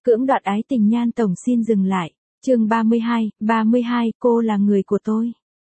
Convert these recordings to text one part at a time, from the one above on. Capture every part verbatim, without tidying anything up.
Cưỡng đoạt ái tình Nhan Tổng xin dừng lại. Chương ba mươi hai, ba mươi hai, cô là người của tôi.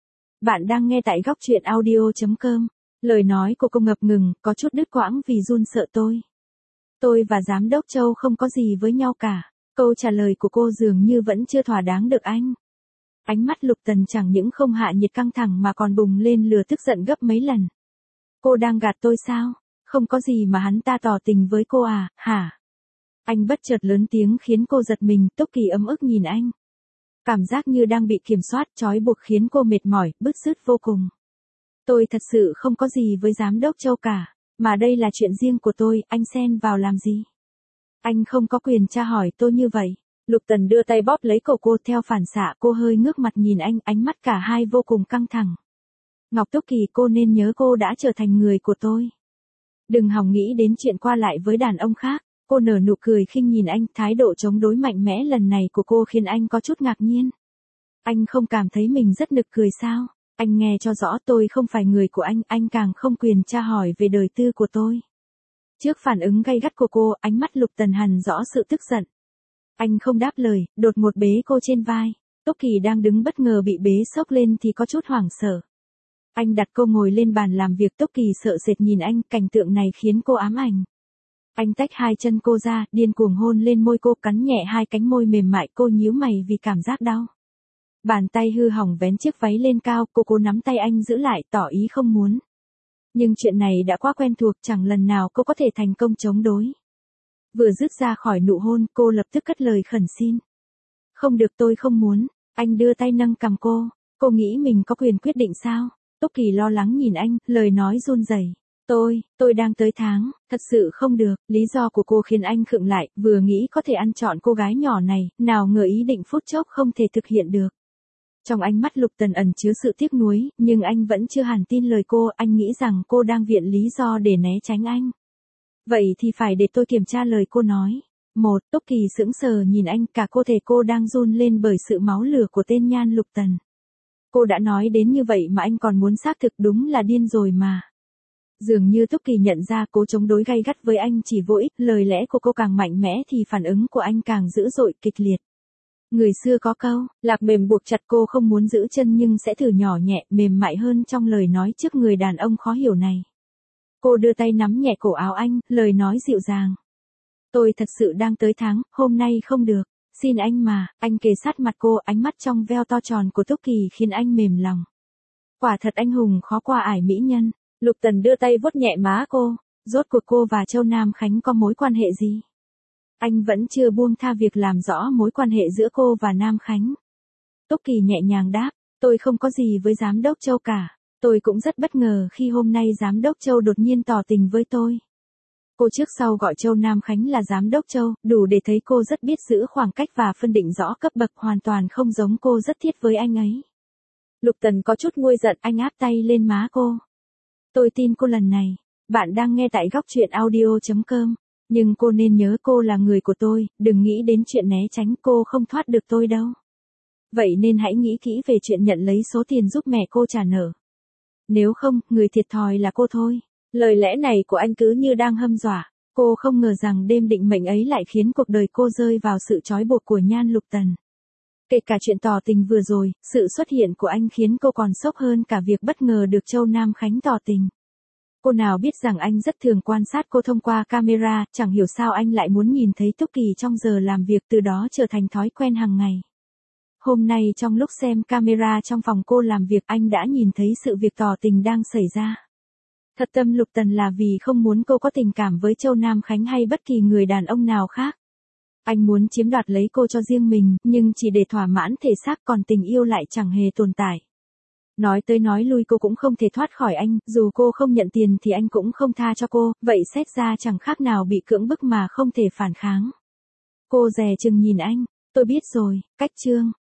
Bạn đang nghe tại góc truyện audio chấm com. Lời nói của cô ngập ngừng, có chút đứt quãng vì run sợ tôi. Tôi và Giám đốc Châu không có gì với nhau cả. Câu trả lời của cô dường như vẫn chưa thỏa đáng được anh. Ánh mắt Lục Tần chẳng những không hạ nhiệt căng thẳng mà còn bùng lên lửa tức giận gấp mấy lần. Cô đang gạt tôi sao? Không có gì mà hắn ta tỏ tình với cô à, hả? Anh bất chợt lớn tiếng khiến cô giật mình, Túc Kỳ ấm ức nhìn anh. Cảm giác như đang bị kiểm soát, trói buộc khiến cô mệt mỏi, bứt rứt vô cùng. Tôi thật sự không có gì với Giám đốc Châu cả, mà đây là chuyện riêng của tôi, anh xen vào làm gì? Anh không có quyền tra hỏi tôi như vậy. Lục Tần đưa tay bóp lấy cổ cô, theo phản xạ cô hơi ngước mặt nhìn anh, ánh mắt cả hai vô cùng căng thẳng. Ngọc Túc Kỳ, cô nên nhớ cô đã trở thành người của tôi. Đừng hòng nghĩ đến chuyện qua lại với đàn ông khác. Cô nở nụ cười khinh nhìn anh, thái độ chống đối mạnh mẽ lần này của cô khiến anh có chút ngạc nhiên. Anh không cảm thấy mình rất nực cười sao? Anh nghe cho rõ, tôi không phải người của anh, anh càng không quyền tra hỏi về đời tư của tôi. Trước phản ứng gay gắt của cô, ánh mắt Lục Tần hằn rõ sự tức giận. Anh không đáp lời, đột ngột bế cô trên vai. Túc Kỳ đang đứng bất ngờ bị bế xốc lên thì có chút hoảng sợ. Anh đặt cô ngồi lên bàn làm việc, Túc Kỳ sợ sệt nhìn anh, cảnh tượng này khiến cô ám ảnh. Anh tách hai chân cô ra, điên cuồng hôn lên môi cô, cắn nhẹ hai cánh môi mềm mại, cô nhíu mày vì cảm giác đau. Bàn tay hư hỏng vén chiếc váy lên cao, cô cố nắm tay anh giữ lại, tỏ ý không muốn. Nhưng chuyện này đã quá quen thuộc, chẳng lần nào cô có thể thành công chống đối. Vừa dứt ra khỏi nụ hôn, cô lập tức cất lời khẩn xin. Không được, tôi không muốn. Anh đưa tay nâng cằm cô. Cô nghĩ mình có quyền quyết định sao? Túc Kỳ lo lắng nhìn anh, lời nói run rẩy. Tôi, tôi đang tới tháng, thật sự không được. Lý do của cô khiến anh khựng lại, vừa nghĩ có thể ăn trọn cô gái nhỏ này, nào ngờ ý định phút chốc không thể thực hiện được. Trong ánh mắt Lục Tần ẩn chứa sự tiếc nuối, nhưng anh vẫn chưa hẳn tin lời cô, anh nghĩ rằng cô đang viện lý do để né tránh anh. Vậy thì phải để tôi kiểm tra lời cô nói. Một, Túc Kỳ sững sờ nhìn anh, cả cơ thể cô đang run lên bởi sự máu lửa của tên Nhan Lục Tần. Cô đã nói đến như vậy mà anh còn muốn xác thực, đúng là điên rồi mà. Dường như Túc Kỳ nhận ra cố chống đối gay gắt với anh chỉ vô ích, lời lẽ của cô càng mạnh mẽ thì phản ứng của anh càng dữ dội, kịch liệt. Người xưa có câu, lạc mềm buộc chặt, cô không muốn giữ chân nhưng sẽ thử nhỏ nhẹ, mềm mại hơn trong lời nói trước người đàn ông khó hiểu này. Cô đưa tay nắm nhẹ cổ áo anh, lời nói dịu dàng. Tôi thật sự đang tới tháng, hôm nay không được, xin anh mà. Anh kề sát mặt cô, ánh mắt trong veo to tròn của Túc Kỳ khiến anh mềm lòng. Quả thật anh hùng khó qua ải mỹ nhân. Lục Tần đưa tay vuốt nhẹ má cô, rốt cuộc cô và Châu Nam Khánh có mối quan hệ gì? Anh vẫn chưa buông tha việc làm rõ mối quan hệ giữa cô và Nam Khánh. Túc Kỳ nhẹ nhàng đáp, tôi không có gì với Giám đốc Châu cả. Tôi cũng rất bất ngờ khi hôm nay Giám đốc Châu đột nhiên tỏ tình với tôi. Cô trước sau gọi Châu Nam Khánh là Giám đốc Châu, đủ để thấy cô rất biết giữ khoảng cách và phân định rõ cấp bậc, hoàn toàn không giống cô rất thiết với anh ấy. Lục Tần có chút nguôi giận, anh áp tay lên má cô. Tôi tin cô lần này. Bạn đang nghe tại góc truyện audio chấm com. Nhưng cô nên nhớ cô là người của tôi, đừng nghĩ đến chuyện né tránh, cô không thoát được tôi đâu. Vậy nên hãy nghĩ kỹ về chuyện nhận lấy số tiền giúp mẹ cô trả nợ. Nếu không, người thiệt thòi là cô thôi. Lời lẽ này của anh cứ như đang hâm dọa. Cô không ngờ rằng đêm định mệnh ấy lại khiến cuộc đời cô rơi vào sự trói buộc của Nhan Lục Tần. Kể cả chuyện tỏ tình vừa rồi, sự xuất hiện của anh khiến cô còn sốc hơn cả việc bất ngờ được Châu Nam Khánh tỏ tình. Cô nào biết rằng anh rất thường quan sát cô thông qua camera, chẳng hiểu sao anh lại muốn nhìn thấy Túc Kỳ trong giờ làm việc, từ đó trở thành thói quen hàng ngày. Hôm nay trong lúc xem camera trong phòng cô làm việc, anh đã nhìn thấy sự việc tỏ tình đang xảy ra. Thật tâm Lục Tần là vì không muốn cô có tình cảm với Châu Nam Khánh hay bất kỳ người đàn ông nào khác. Anh muốn chiếm đoạt lấy cô cho riêng mình, nhưng chỉ để thỏa mãn thể xác, còn tình yêu lại chẳng hề tồn tại. Nói tới nói lui cô cũng không thể thoát khỏi anh, dù cô không nhận tiền thì anh cũng không tha cho cô, vậy xét ra chẳng khác nào bị cưỡng bức mà không thể phản kháng. Cô dè chừng nhìn anh, tôi biết rồi, cách chương.